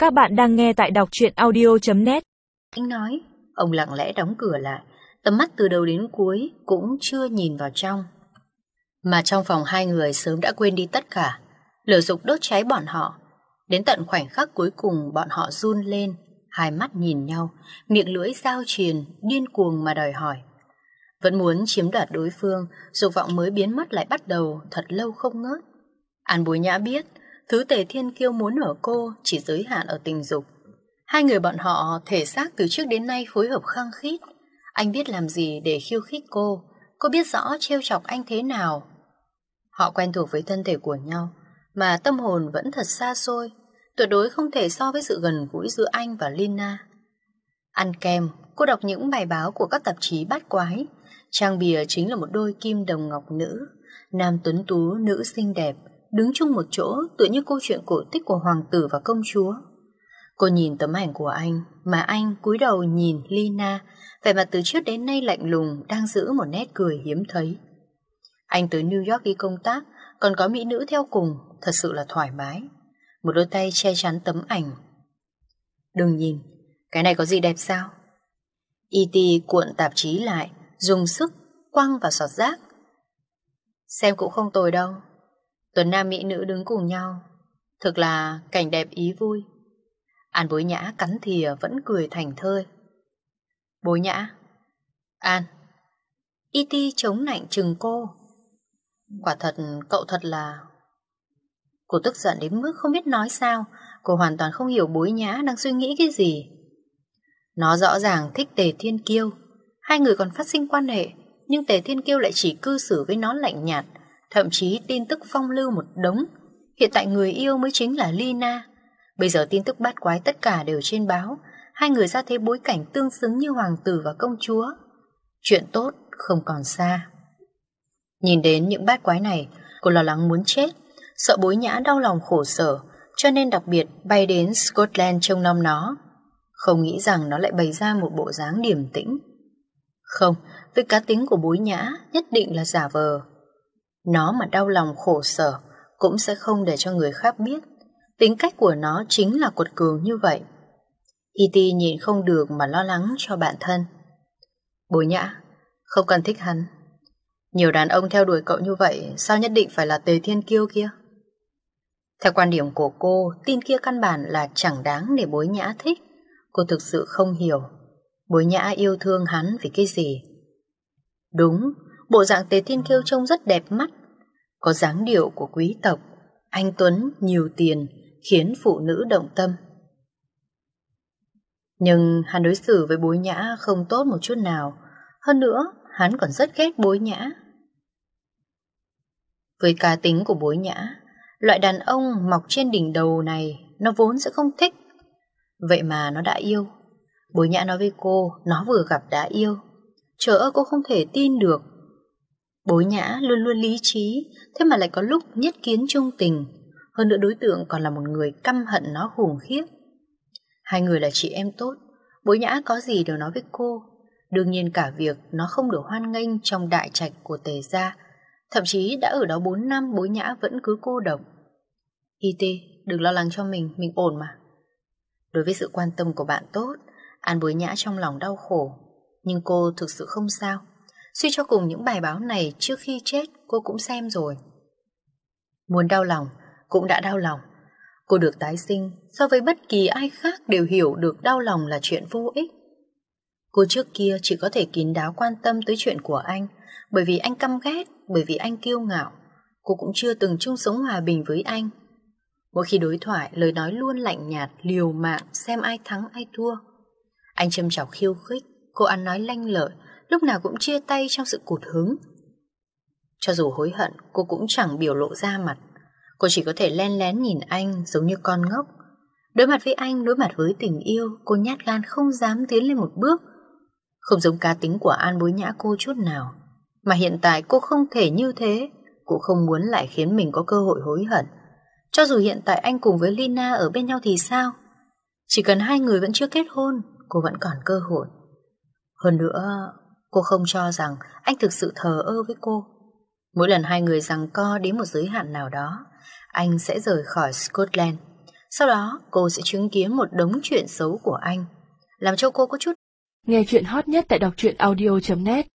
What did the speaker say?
Các bạn đang nghe tại đọc truyện audio.net. Anh nói, ông lặng lẽ đóng cửa lại, tầm mắt từ đầu đến cuối cũng chưa nhìn vào trong. Mà trong phòng hai người sớm đã quên đi tất cả, lửa dục đốt cháy bọn họ. Đến tận khoảnh khắc cuối cùng bọn họ run lên, hai mắt nhìn nhau, miệng lưỡi giao triền, điên cuồng mà đòi hỏi. Vẫn muốn chiếm đoạt đối phương, dục vọng mới biến mất lại bắt đầu thật lâu không ngớt. An Bối Nhã biết, thứ Tề Thiên Kiêu muốn ở cô chỉ giới hạn ở tình dục. Hai người bọn họ thể xác từ trước đến nay phối hợp khăng khít. Anh biết làm gì để khiêu khích cô biết rõ trêu chọc anh thế nào. Họ quen thuộc với thân thể của nhau, mà tâm hồn vẫn thật xa xôi, tuyệt đối không thể so với sự gần gũi giữa anh và Lina. Ăn kem, cô đọc những bài báo của các tạp chí bát quái. Trang bìa chính là một đôi kim đồng ngọc nữ, nam tuấn tú, nữ xinh đẹp, đứng chung một chỗ tựa như câu chuyện cổ tích của hoàng tử và công chúa. Cô nhìn tấm ảnh của anh, mà anh cúi đầu nhìn Lina, vẻ mặt từ trước đến nay lạnh lùng, đang giữ một nét cười hiếm thấy. Anh tới New York đi công tác, còn có mỹ nữ theo cùng, thật sự là thoải mái. Một đôi tay che chắn tấm ảnh. Đừng nhìn, cái này có gì đẹp sao? E.T. cuộn tạp chí lại, dùng sức quăng vào sọt rác. Xem cũng không tồi đâu. Tuần nam mỹ nữ đứng cùng nhau, thực là cảnh đẹp ý vui. An Bối Nhã cắn thìa vẫn cười thành thơi. Bối Nhã. An. E.T. chống nạnh chừng cô. Quả thật, cậu thật là... Cô tức giận đến mức không biết nói sao. Cô hoàn toàn không hiểu Bối Nhã đang suy nghĩ cái gì. Nó rõ ràng thích Tề Thiên Kiêu. Hai người còn phát sinh quan hệ, nhưng Tề Thiên Kiêu lại chỉ cư xử với nó lạnh nhạt, thậm chí tin tức phong lưu một đống. Hiện tại người yêu mới chính là Lina. Bây giờ tin tức bát quái tất cả đều trên báo. Hai người ra thế bối cảnh tương xứng như hoàng tử và công chúa. Chuyện tốt không còn xa. Nhìn đến những bát quái này, cô lo lắng muốn chết, sợ Bối Nhã đau lòng khổ sở, cho nên đặc biệt bay đến Scotland trông nom nó. Không nghĩ rằng nó lại bày ra một bộ dáng điềm tĩnh. Không, với cá tính của Bối Nhã nhất định là giả vờ. Nó mà đau lòng khổ sở cũng sẽ không để cho người khác biết. Tính cách của nó chính là cuột cường như vậy. E.T. nhìn không được mà lo lắng cho bạn thân. Bối Nhã, không cần thích hắn. Nhiều đàn ông theo đuổi cậu như vậy, sao nhất định phải là Tề Thiên Kiêu kia? Theo quan điểm của cô, tin kia căn bản là chẳng đáng để Bối Nhã thích. Cô thực sự không hiểu Bối Nhã yêu thương hắn vì cái gì. Đúng, bộ dạng Tề Thiên Kiêu trông rất đẹp mắt, có dáng điệu của quý tộc, anh tuấn, nhiều tiền, khiến phụ nữ động tâm. Nhưng hắn đối xử với Bối Nhã không tốt một chút nào. Hơn nữa, hắn còn rất ghét Bối Nhã. Với cá tính của Bối Nhã, loại đàn ông mọc trên đỉnh đầu này nó vốn sẽ không thích. Vậy mà nó đã yêu. Bối Nhã nói với cô, nó vừa gặp đã yêu. Trời ơi, cô không thể tin được. Bối Nhã luôn luôn lý trí, thế mà lại có lúc nhất kiến chung tình. Hơn nữa đối tượng còn là một người căm hận nó khủng khiếp. Hai người là chị em tốt, Bối Nhã có gì đều nói với cô. Đương nhiên cả việc nó không được hoan nghênh trong đại trạch của Tề gia. Thậm chí đã ở đó 4 năm Bối Nhã vẫn cứ cô độc. E.T. đừng lo lắng cho mình ổn mà. Đối với sự quan tâm của bạn tốt, An Bối Nhã trong lòng đau khổ. Nhưng cô thực sự không sao. Suy cho cùng những bài báo này trước khi chết cô cũng xem rồi. Muốn đau lòng cũng đã đau lòng. Cô được tái sinh, so với bất kỳ ai khác đều hiểu được đau lòng là chuyện vô ích. Cô trước kia chỉ có thể kín đáo quan tâm tới chuyện của anh, bởi vì anh căm ghét, bởi vì anh kiêu ngạo. Cô cũng chưa từng chung sống hòa bình với anh. Mỗi khi đối thoại, lời nói luôn lạnh nhạt, liều mạng, xem ai thắng ai thua. Anh châm chọc khiêu khích, cô ăn nói lanh lợi, lúc nào cũng chia tay trong sự cụt hứng. Cho dù hối hận, cô cũng chẳng biểu lộ ra mặt. Cô chỉ có thể len lén nhìn anh giống như con ngốc. Đối mặt với anh, đối mặt với tình yêu, cô nhát gan không dám tiến lên một bước. Không giống cá tính của An Bối Nhã cô chút nào. Mà hiện tại cô không thể như thế. Cô không muốn lại khiến mình có cơ hội hối hận. Cho dù hiện tại anh cùng với Lina ở bên nhau thì sao? Chỉ cần hai người vẫn chưa kết hôn, cô vẫn còn cơ hội. Hơn nữa, cô không cho rằng anh thực sự thờ ơ với cô. Mỗi lần hai người giằng co đến một giới hạn nào đó, anh sẽ rời khỏi Scotland. Sau đó cô sẽ chứng kiến một đống chuyện xấu của anh, làm cho cô có chút. Nghe chuyện hot nhất tại đọc truyện audio.net